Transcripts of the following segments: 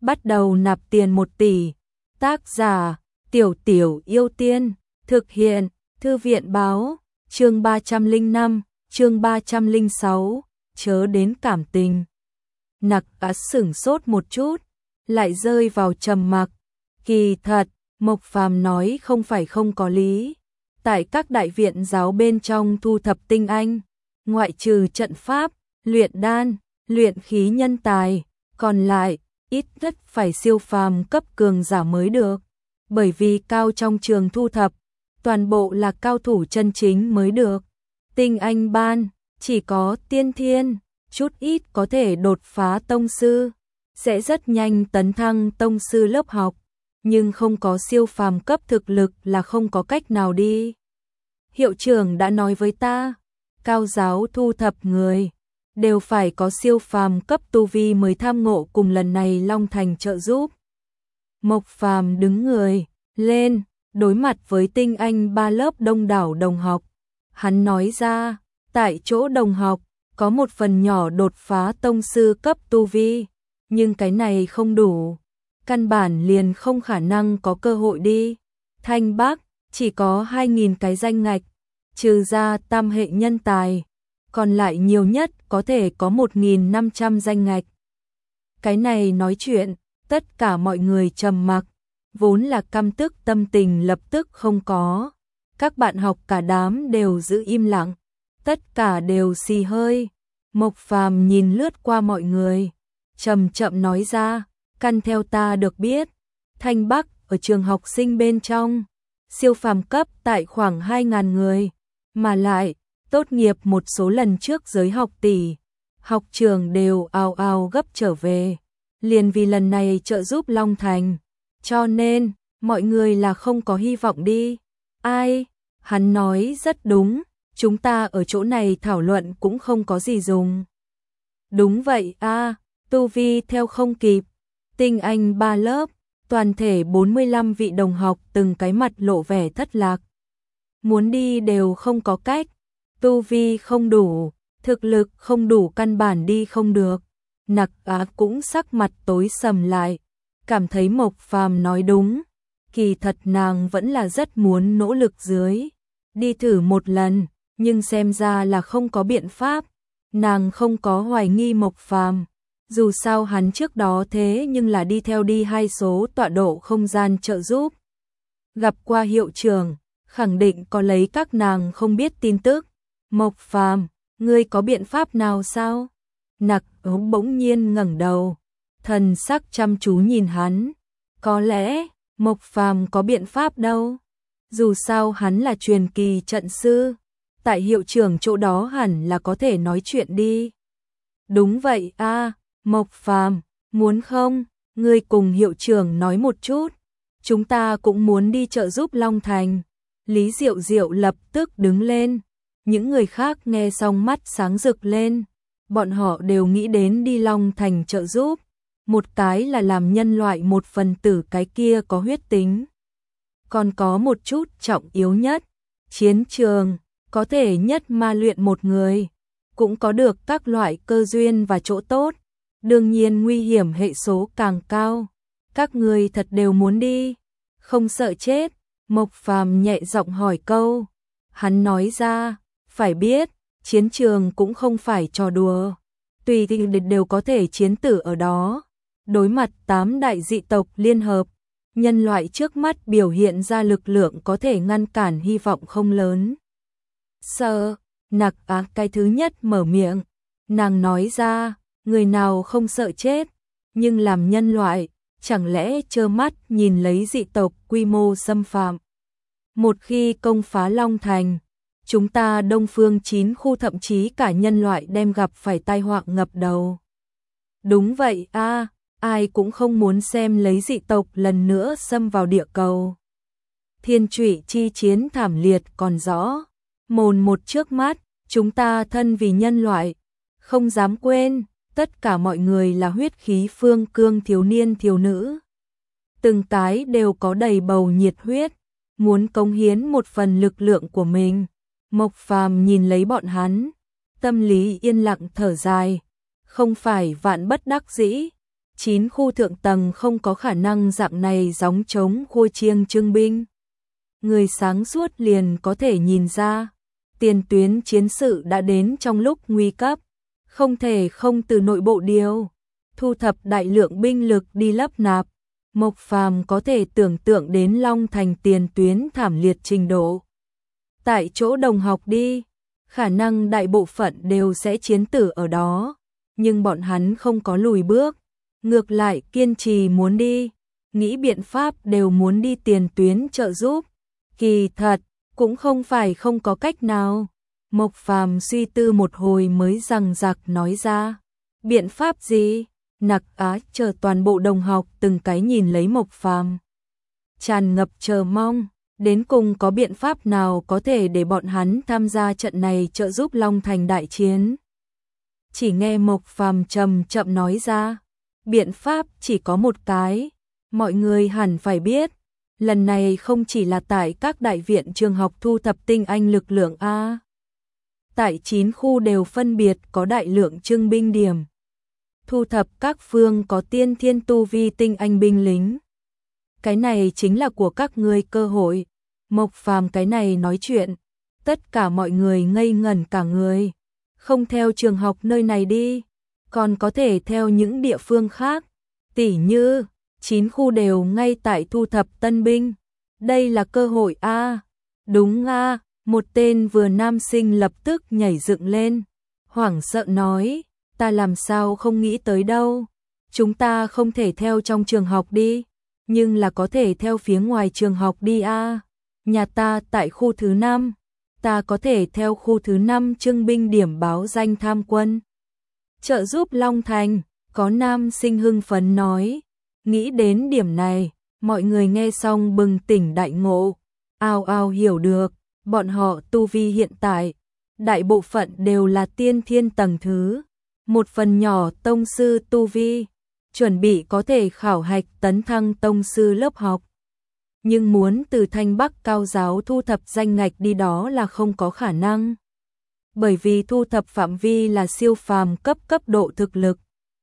bắt đầu nạp tiền 1 tỷ. Tác giả, Tiểu Tiểu Yêu Tiên, thực hiện, Thư viện báo, chương 305, chương 306, chớ đến cảm tình. Nặc Á sửng sốt một chút, lại rơi vào trầm mặc. Kỳ thật, Mộc Phàm nói không phải không có lý. Tại các đại viện giáo bên trong thu thập tinh anh, ngoại trừ trận pháp, luyện đan, luyện khí nhân tài, còn lại ít nhất phải siêu phàm cấp cường giả mới được. Bởi vì cao trong trường thu thập, toàn bộ là cao thủ chân chính mới được. Tinh anh ban, chỉ có tiên thiên, chút ít có thể đột phá tông sư, sẽ rất nhanh tấn thăng tông sư lớp học, nhưng không có siêu phàm cấp thực lực là không có cách nào đi. Hiệu trưởng đã nói với ta, cao giáo thu thập người đều phải có siêu phàm cấp tu vi mới tham ngộ cùng lần này Long Thành trợ giúp. Mộc Phàm đứng người lên, đối mặt với tinh anh 3 lớp đông đảo đồng học. Hắn nói ra, tại chỗ đồng học, có một phần nhỏ đột phá tông sư cấp tu vi, nhưng cái này không đủ. Căn bản liền không khả năng có cơ hội đi. Thanh Bắc, chỉ có 2.000 cái danh ngạch, trừ ra tam hệ nhân tài, còn lại nhiều nhất có thể có 1.500 danh ngạch. Cái này nói chuyện, tất cả mọi người trầm mặc, vốn là căm tức tâm tình lập tức không có. Các bạn học cả đám đều giữ im lặng, tất cả đều xì hơi. Mộc Phàm nhìn lướt qua mọi người, chậm chậm nói ra, căn theo ta được biết, Thanh Bắc ở trường học sinh bên trong, siêu phàm cấp tại khoảng 2.000 người, mà lại tốt nghiệp một số lần trước giới học tỷ, học trường đều ào ào gấp trở về, liền vì lần này trợ giúp Long Thành, cho nên mọi người là không có hy vọng đi. Ai? Hắn nói rất đúng, chúng ta ở chỗ này thảo luận cũng không có gì dùng. Đúng vậy a, tu vi theo không kịp. Tinh anh 3 lớp, toàn thể 45 vị đồng học từng cái mặt lộ vẻ thất lạc. Muốn đi đều không có cách, tu vi không đủ, thực lực không đủ, căn bản đi không được. Nặc Á cũng sắc mặt tối sầm lại, cảm thấy Mộc Phàm nói đúng, kỳ thật nàng vẫn là rất muốn nỗ lực dưới, đi thử một lần, nhưng xem ra là không có biện pháp. Nàng không có hoài nghi Mộc Phàm, dù sao hắn trước đó thế nhưng là đi theo đi 2 số tọa độ không gian trợ giúp. Gặp qua hiệu trưởng, khẳng định có lấy các nàng không biết tin tức. Mộc Phàm, ngươi có biện pháp nào sao? Nặc Ấu bỗng nhiên ngẩng đầu, thần sắc chăm chú nhìn hắn. Có lẽ, Mộc Phàm có biện pháp đâu. Dù sao hắn là truyền kỳ trận sư, tại hiệu trưởng chỗ đó hẳn là có thể nói chuyện đi. Đúng vậy a, Mộc Phàm, muốn không, ngươi cùng hiệu trưởng nói một chút, chúng ta cũng muốn đi trợ giúp Long Thành. Lý Diệu Diệu lập tức đứng lên, những người khác nghe xong mắt sáng rực lên, bọn họ đều nghĩ đến đi Long Thành trợ giúp, một cái là làm nhân loại một phần tử, cái kia có huyết tính. Còn có một chút trọng yếu nhất, chiến trường, có thể nhất ma luyện một người, cũng có được các loại cơ duyên và chỗ tốt, đương nhiên nguy hiểm hệ số càng cao. Các người thật đều muốn đi, không sợ chết? Mộc Phàm nhẹ giọng hỏi câu. Hắn nói ra, phải biết, chiến trường cũng không phải trò đùa, tùy thì đều có thể chiến tử ở đó. Đối mặt 8 đại dị tộc liên hợp, nhân loại trước mắt biểu hiện ra lực lượng có thể ngăn cản hy vọng không lớn. Sợ, Nặc Á cái thứ nhất mở miệng, nàng nói ra, người nào không sợ chết, nhưng làm nhân loại, chẳng lẽ trơ mắt nhìn lấy dị tộc quy mô xâm phạm. Một khi công phá Long Thành, chúng ta Đông Phương 9 khu thậm chí cả nhân loại đem gặp phải tai họa ngập đầu. Đúng vậy a, ai cũng không muốn xem lấy dị tộc lần nữa xâm vào địa cầu. Thiên Trụy chi chiến thảm liệt còn rõ, mồn một trước mắt, chúng ta thân vì nhân loại, không dám quên, tất cả mọi người là huyết khí phương cương thiếu niên thiếu nữ. Từng cái đều có đầy bầu nhiệt huyết, muốn cống hiến một phần lực lượng của mình. Mộc Phàm nhìn lấy bọn hắn, tâm lý yên lặng thở dài, không phải vạn bất đắc dĩ, 9 khu thượng tầng không có khả năng dạng này gióng trống khua chiêng trưng binh. Người sáng suốt liền có thể nhìn ra, tiền tuyến chiến sự đã đến trong lúc nguy cấp, không thể không từ nội bộ điều, thu thập đại lượng binh lực đi lấp nạp. Mộc Phàm có thể tưởng tượng đến Long Thành tiền tuyến thảm liệt trình độ. Tại chỗ đồng học đi, khả năng đại bộ phận đều sẽ chiến tử ở đó, nhưng bọn hắn không có lùi bước, ngược lại kiên trì muốn đi, nghĩ biện pháp đều muốn đi tiền tuyến trợ giúp. Kỳ thật, cũng không phải không có cách nào. Mộc Phàm suy tư một hồi mới rằng rặc nói ra. Biện pháp gì? Nặc Á chờ toàn bộ đồng học từng cái nhìn lấy Mộc Phàm, tràn ngập chờ mong, đến cùng có biện pháp nào có thể để bọn hắn tham gia trận này trợ giúp Long Thành đại chiến. Chỉ nghe Mộc Phàm chậm chậm nói ra, biện pháp chỉ có một cái, mọi người hẳn phải biết, lần này không chỉ là tại các đại viện trường học thu thập tinh anh lực lượng A. Tại 9 khu đều phân biệt có đại lượng trưng binh điểm. Thu thập các phương có tiên thiên tu vi tinh anh binh lính. Cái này chính là của các ngươi cơ hội. Mộc Phàm cái này nói chuyện, tất cả mọi người ngây ngẩn cả người. Không theo trường học nơi này đi, còn có thể theo những địa phương khác, tỉ như 9 khu đều ngay tại thu thập tân binh. Đây là cơ hội a. Đúng a, một tên vừa nam sinh lập tức nhảy dựng lên, hoảng sợ nói, ta làm sao không nghĩ tới đâu. Chúng ta không thể theo trong trường học đi, nhưng là có thể theo phía ngoài trường học đi a. Nhà ta tại khu thứ 5, ta có thể theo khu thứ 5 trưng binh điểm báo danh tham quân. Trợ giúp Long Thành, có nam sinh hưng phấn nói. Nghĩ đến điểm này, mọi người nghe xong bừng tỉnh đại ngộ, ao ao hiểu được, bọn họ tu vi hiện tại, đại bộ phận đều là tiên thiên tầng thứ, một phần nhỏ tông sư tu vi, chuẩn bị có thể khảo hạch tấn thăng tông sư lớp học. Nhưng muốn từ Thanh Bắc cao giáo thu thập danh ngạch đi đó là không có khả năng. Bởi vì thu thập phạm vi là siêu phàm cấp độ thực lực.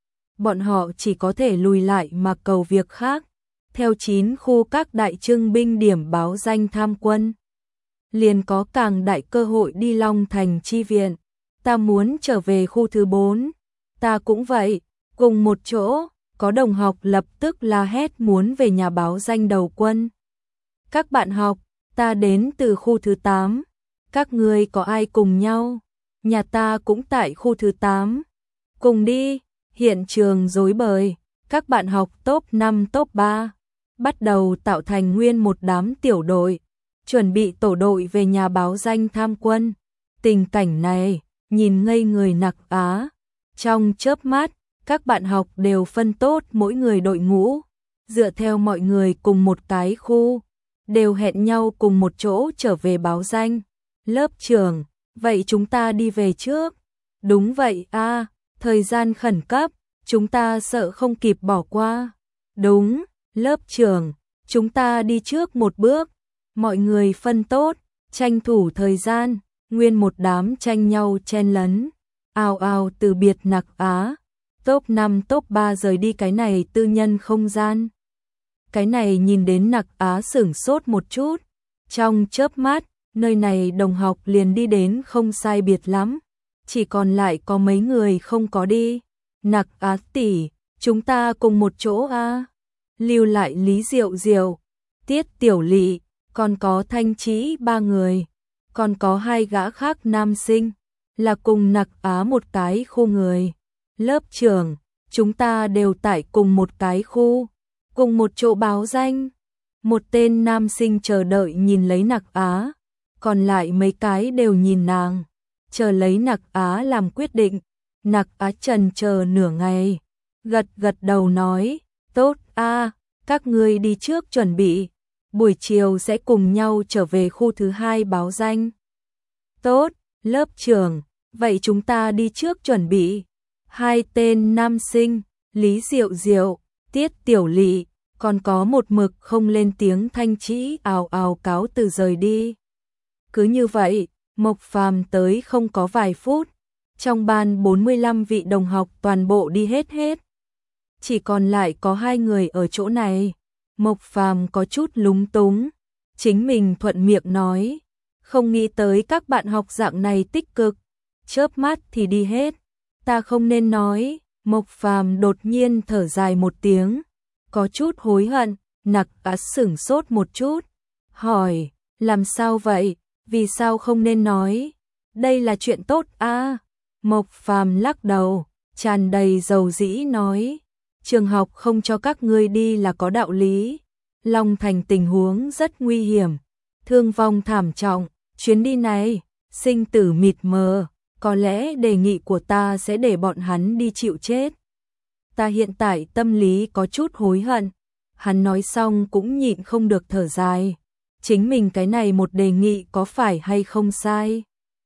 Bọn họ chỉ có thể lùi lại mà cầu việc khác. Theo 9 khu các đại trưng binh điểm báo danh tham quân, liền có càng đại cơ hội đi Long Thành chi viện. Ta muốn trở về khu thứ 4. Ta cũng vậy, cùng một chỗ, có đồng học lập tức la hét muốn về nhà báo danh đầu quân. Các bạn học, ta đến từ khu thứ 8. Các ngươi có ai cùng nhau? Nhà ta cũng tại khu thứ 8. Cùng đi. Hiện trường rối bời, các bạn học top 5 top 3 bắt đầu tạo thành nguyên một đám tiểu đội, chuẩn bị tổ đội về nhà báo danh tham quân. Tình cảnh này, nhìn ngây người Nặc Á. Trong chớp mắt, các bạn học đều phân tốt mỗi người đội ngũ, dựa theo mọi người cùng một cái khu, đều hẹn nhau cùng một chỗ trở về báo danh. Lớp trưởng, vậy chúng ta đi về trước. Đúng vậy a. Thời gian khẩn cấp, chúng ta sợ không kịp bỏ qua. Đúng, lớp trưởng, chúng ta đi trước một bước. Mọi người phân tốt, tranh thủ thời gian, nguyên một đám tranh nhau chen lấn. Ào ào từ biệt Nặc Á, top 5 top 3 rời đi cái này tư nhân không gian. Cái này nhìn đến Nặc Á sửng sốt một chút. Trong chớp mắt, nơi này đồng học liền đi đến không sai biệt lắm. Chỉ còn lại có mấy người không có đi. Nặc Á tỷ, chúng ta cùng một chỗ a. Lưu lại Lý Diệu Diệu, Tiết Tiểu Lị, còn có Thanh Chí 3 người, còn có 2 gã khác nam sinh, là cùng Nặc Á một cái khu người. Lớp trưởng, chúng ta đều tại cùng một cái khu, cùng một chỗ báo danh. Một tên nam sinh chờ đợi nhìn lấy Nặc Á, còn lại mấy cái đều nhìn nàng, chờ lấy Nặc Á làm quyết định. Nặc Á chần chờ nửa ngày, gật gật đầu nói, tốt a, các ngươi đi trước chuẩn bị, buổi chiều sẽ cùng nhau trở về khu thứ 2 báo danh. Tốt, lớp trưởng, vậy chúng ta đi trước chuẩn bị. 2 tên nam sinh, Lý Diệu Diệu, Tiết Tiểu Lị, còn có một mực không lên tiếng Thanh Chí ào ào cáo từ rời đi. Cứ như vậy, Mộc Phàm tới không có vài phút, trong ban 45 vị đồng học toàn bộ đi hết. chỉ còn lại có hai người ở chỗ này. Mộc Phàm có chút lúng túng, chính mình thuận miệng nói, không nghĩ tới các bạn học dạng này tích cực, chớp mắt thì đi hết. Ta không nên nói. Mộc Phàm đột nhiên thở dài một tiếng, có chút hối hận. Nặc Á sửng sốt một chút, hỏi, làm sao vậy, vì sao không nên nói, đây là chuyện tốt à? Mộc Phàm lắc đầu, tràn đầy dầu dĩ nói, trường học không cho các ngươi đi là có đạo lý. Long Thành tình huống rất nguy hiểm, thương vong thảm trọng, chuyến đi này, sinh tử mịt mờ, có lẽ đề nghị của ta sẽ để bọn hắn đi chịu chết. Ta hiện tại tâm lý có chút hối hận. Hắn nói xong cũng nhịn không được thở dài. Chính mình cái này một đề nghị có phải hay không sai?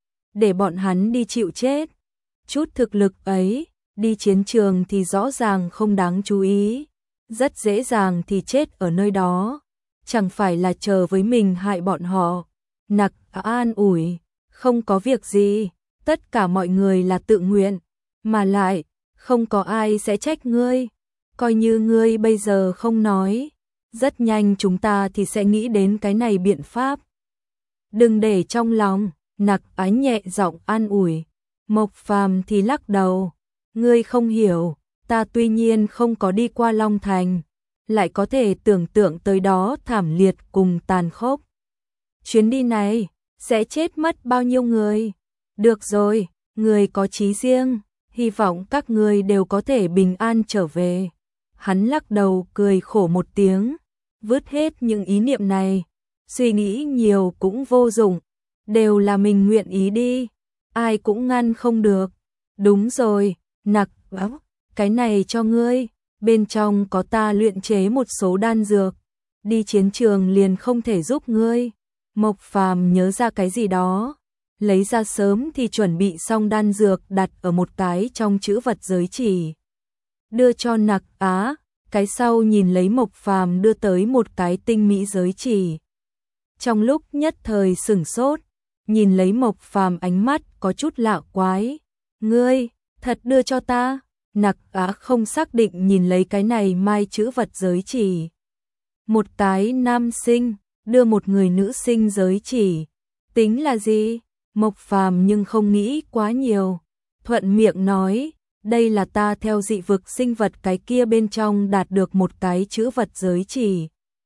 Để bọn hắn đi chịu chết. Chút thực lực ấy, đi chiến trường thì rõ ràng không đáng chú ý. Rất dễ dàng thì chết ở nơi đó. Chẳng phải là chờ với mình hại bọn họ. Nặc an ủi, không có việc gì. Tất cả mọi người là tự nguyện. Mà lại, không có ai sẽ trách ngươi. Coi như ngươi bây giờ không nói, rất nhanh chúng ta thì sẽ nghĩ đến cái này biện pháp. Đừng để trong lòng. Nặc Á nhẹ giọng an ủi. Mộc Phàm thì lắc đầu, ngươi không hiểu, ta tuy nhiên không có đi qua Long Thành, lại có thể tưởng tượng tới đó thảm liệt cùng tàn khốc. Chuyến đi này sẽ chết mất bao nhiêu người? Được rồi, người có chí riêng, hy vọng các ngươi đều có thể bình an trở về. Hắn lắc đầu cười khổ một tiếng, vứt hết những ý niệm này, suy nghĩ nhiều cũng vô dụng, đều là mình nguyện ý đi, ai cũng ngăn không được. Đúng rồi, Nặc Á, cái này cho ngươi, bên trong có ta luyện chế một số đan dược, đi chiến trường liền không thể giúp ngươi. Mộc Phàm nhớ ra cái gì đó, lấy ra sớm thì chuẩn bị xong đan dược đặt ở một cái trong trữ vật giới chỉ. Đưa cho Nặc Á, cái sau nhìn lấy Mộc Phàm đưa tới một cái tinh mỹ giới chỉ. Trong lúc nhất thời sửng sốt, nhìn lấy Mộc Phàm ánh mắt có chút lạ quái. Ngươi, thật đưa cho ta? Nặc Á không xác định nhìn lấy cái này mai trữ vật giới chỉ. Một cái nam sinh, đưa một người nữ sinh giới chỉ. Tính là gì? Mộc Phàm nhưng không nghĩ quá nhiều. Thuận miệng nói, đây là ta theo dị vực sinh vật cái kia bên trong đạt được một cái trữ vật giới chỉ.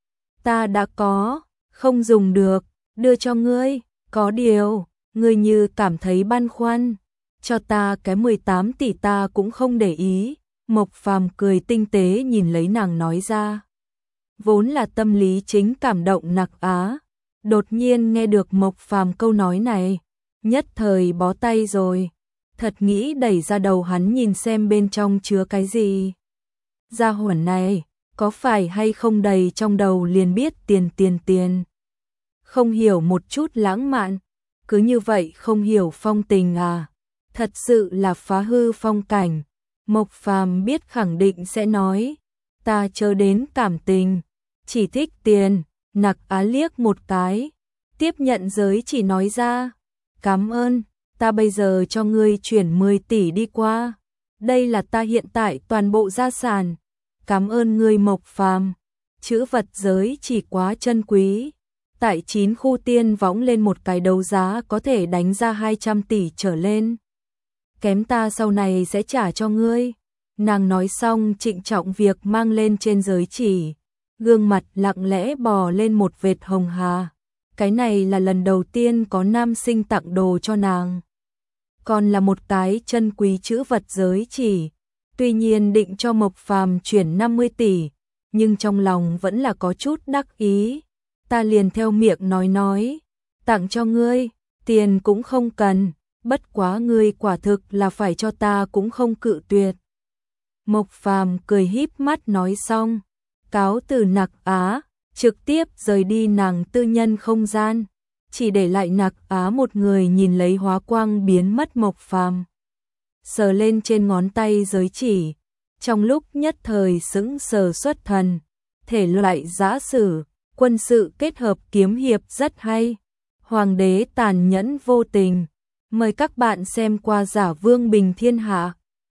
Ta đã có, không dùng được, đưa cho ngươi, có điều, ngươi như cảm thấy băn khoăn, cho ta cái 18 tỷ ta cũng không để ý. Mộc Phàm cười tinh tế nhìn lấy nàng nói ra. Vốn là tâm lý chính cảm động Nặc Á, đột nhiên nghe được Mộc Phàm câu nói này, nhất thời bó tay rồi. Thật nghĩ đẩy ra đầu hắn nhìn xem bên trong chứa cái gì. Gia hỏa này, có phải hay không đầy trong đầu liền biết tiền. Không hiểu một chút lãng mạn, cứ như vậy không hiểu phong tình à. Thật sự là phá hư phong cảnh. Mộc Phàm biết khẳng định sẽ nói, ta chờ đến cảm tình, chỉ thích tiền. Nặc Á liếc một cái, tiếp nhận giới chỉ nói ra, cảm ơn. Ta bây giờ cho ngươi chuyển 10 tỷ đi qua. Đây là ta hiện tại toàn bộ gia sản. Cảm ơn ngươi Mộc Phàm. Chữ vật giới chỉ quá chân quý. Tại 9 khu tiên võng lên một cái đấu giá có thể đánh ra 200 tỷ trở lên. Kém ta sau này sẽ trả cho ngươi. Nàng nói xong trịnh trọng việc mang lên trên giới chỉ. Gương mặt lặng lẽ bò lên một vệt hồng hà. Cái này là lần đầu tiên có nam sinh tặng đồ cho nàng. Còn là một cái chân quý chữ vật giới chỉ. Tuy nhiên định cho Mộc Phàm chuyển 50 tỷ, nhưng trong lòng vẫn là có chút đắc ý. Ta liền theo miệng nói, tặng cho ngươi, tiền cũng không cần, bất quá ngươi quả thực là phải cho ta cũng không cự tuyệt. Mộc Phàm cười híp mắt nói xong, cáo từ Nặc Á, trực tiếp rời đi nàng tư nhân không gian, chỉ để lại Nặc Á một người nhìn lấy hóa quang biến mất Mộc Phàm. Sờ lên trên ngón tay giới chỉ, trong lúc nhất thời sững sờ xuất thần, thể loại giã sử, quân sự kết hợp kiếm hiệp rất hay. Hoàng đế tàn nhẫn vô tình, mời các bạn xem qua Giả Vương Bình Thiên Hạ.